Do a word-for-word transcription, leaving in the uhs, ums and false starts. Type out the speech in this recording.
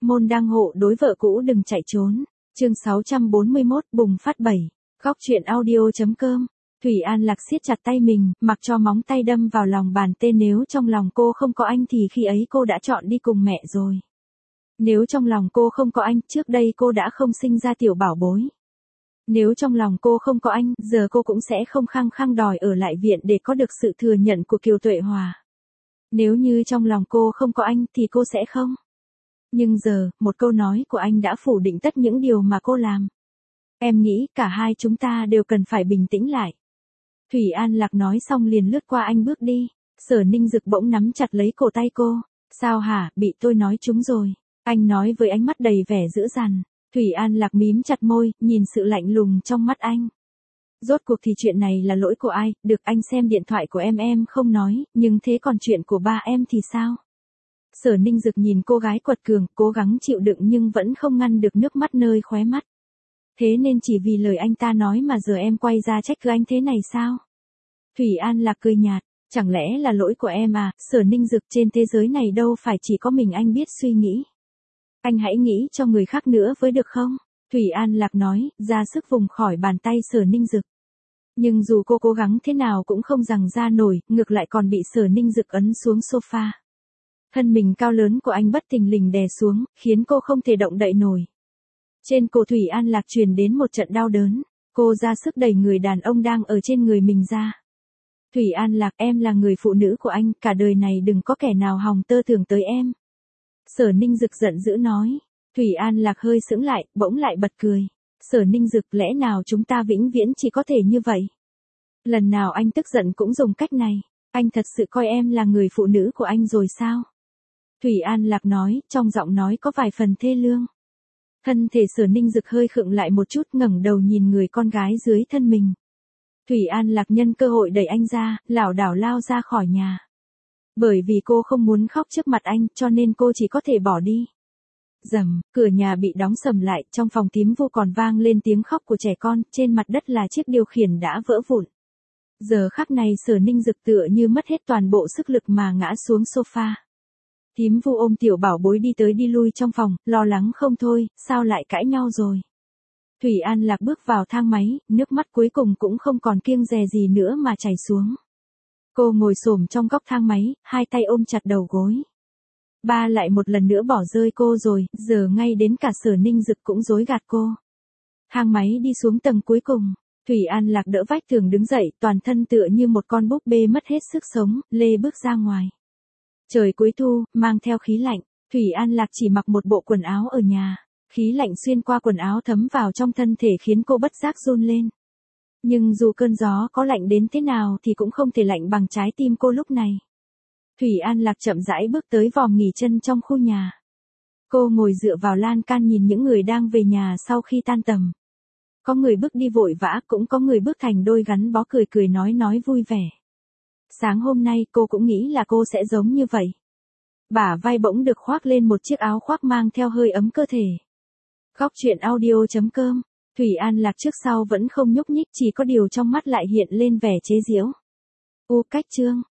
môn đăng hộ đối vợ cũ đừng chạy trốn. Chương sáu trăm bốn mươi mốt bùng phát bảy. Góc truyện audio.com. Thủy An Lạc siết chặt tay mình, mặc cho móng tay đâm vào lòng bàn tên. Nếu trong lòng cô không có anh thì khi ấy cô đã chọn đi cùng mẹ rồi. Nếu trong lòng cô không có anh, trước đây cô đã không sinh ra tiểu bảo bối. Nếu trong lòng cô không có anh, giờ cô cũng sẽ không khăng khăng đòi ở lại viện để có được sự thừa nhận của Kiều Tuệ Hòa. Nếu như trong lòng cô không có anh thì cô sẽ không. Nhưng giờ, một câu nói của anh đã phủ định tất những điều mà cô làm. Em nghĩ cả hai chúng ta đều cần phải bình tĩnh lại. Thủy An Lạc nói xong liền lướt qua anh bước đi. Sở Ninh Dực bỗng nắm chặt lấy cổ tay cô. Sao hả, bị tôi nói trúng rồi. Anh nói với ánh mắt đầy vẻ dữ dằn. Thủy An Lạc mím chặt môi, nhìn sự lạnh lùng trong mắt anh. Rốt cuộc thì chuyện này là lỗi của ai, được anh xem điện thoại của em em không nói, nhưng thế còn chuyện của ba em thì sao? Sở Ninh Dực nhìn cô gái quật cường, cố gắng chịu đựng nhưng vẫn không ngăn được nước mắt nơi khóe mắt. Thế nên chỉ vì lời anh ta nói mà giờ em quay ra trách cứ anh thế này sao? Thủy An Lạc cười nhạt, chẳng lẽ là lỗi của em à? Sở Ninh Dực, trên thế giới này đâu phải chỉ có mình anh biết suy nghĩ. Anh hãy nghĩ cho người khác nữa với được không? Thủy An Lạc nói, ra sức vùng khỏi bàn tay Sở Ninh Dực. Nhưng dù cô cố gắng thế nào cũng không giằng ra nổi, ngược lại còn bị Sở Ninh Dực ấn xuống sofa. Thân mình cao lớn của anh bất thình lình đè xuống, khiến cô không thể động đậy nổi. Trên cổ Thủy An Lạc truyền đến một trận đau đớn, cô ra sức đẩy người đàn ông đang ở trên người mình ra. Thủy An Lạc, em là người phụ nữ của anh, cả đời này đừng có kẻ nào hòng tơ tưởng tới em. Sở Ninh Dực giận dữ nói. Thủy An Lạc hơi sững lại, bỗng lại bật cười. Sở Ninh Dực, lẽ nào chúng ta vĩnh viễn chỉ có thể như vậy? Lần nào anh tức giận cũng dùng cách này, anh thật sự coi em là người phụ nữ của anh rồi sao? Thủy An Lạc nói, trong giọng nói có vài phần thê lương. Thân thể Sở Ninh Dực hơi khựng lại một chút, ngẩng đầu nhìn người con gái dưới thân mình. Thủy An Lạc nhân cơ hội đẩy anh ra, lảo đảo lao ra khỏi nhà. Bởi vì cô không muốn khóc trước mặt anh, cho nên cô chỉ có thể bỏ đi. Rầm, cửa nhà bị đóng sầm lại, trong phòng tím vô còn vang lên tiếng khóc của trẻ con, trên mặt đất là chiếc điều khiển đã vỡ vụn. Giờ khắc này Sở Ninh Dực tựa như mất hết toàn bộ sức lực mà ngã xuống sofa. Tím Vu ôm tiểu bảo bối đi tới đi lui trong phòng, lo lắng không thôi, sao lại cãi nhau rồi. Thủy An Lạc bước vào thang máy, nước mắt cuối cùng cũng không còn kiêng dè gì nữa mà chảy xuống. Cô ngồi xổm trong góc thang máy, hai tay ôm chặt đầu gối. Ba lại một lần nữa bỏ rơi cô rồi, giờ ngay đến cả Sở Ninh Dực cũng dối gạt cô. Thang máy đi xuống tầng cuối cùng, Thủy An Lạc đỡ vách tường đứng dậy, toàn thân tựa như một con búp bê mất hết sức sống, lê bước ra ngoài. Trời cuối thu, mang theo khí lạnh, Thủy An Lạc chỉ mặc một bộ quần áo ở nhà, khí lạnh xuyên qua quần áo thấm vào trong thân thể khiến cô bất giác run lên. Nhưng dù cơn gió có lạnh đến thế nào thì cũng không thể lạnh bằng trái tim cô lúc này. Thủy An Lạc chậm rãi bước tới vòm nghỉ chân trong khu nhà. Cô ngồi dựa vào lan can nhìn những người đang về nhà sau khi tan tầm. Có người bước đi vội vã, cũng có người bước thành đôi gắn bó cười cười nói nói vui vẻ. Sáng hôm nay cô cũng nghĩ là cô sẽ giống như vậy. Bả vai bỗng được khoác lên một chiếc áo khoác mang theo hơi ấm cơ thể. Góc truyện audio.com. Thủy An Lạc trước sau vẫn không nhúc nhích, chỉ có điều trong mắt lại hiện lên vẻ chế giễu. U cách chương.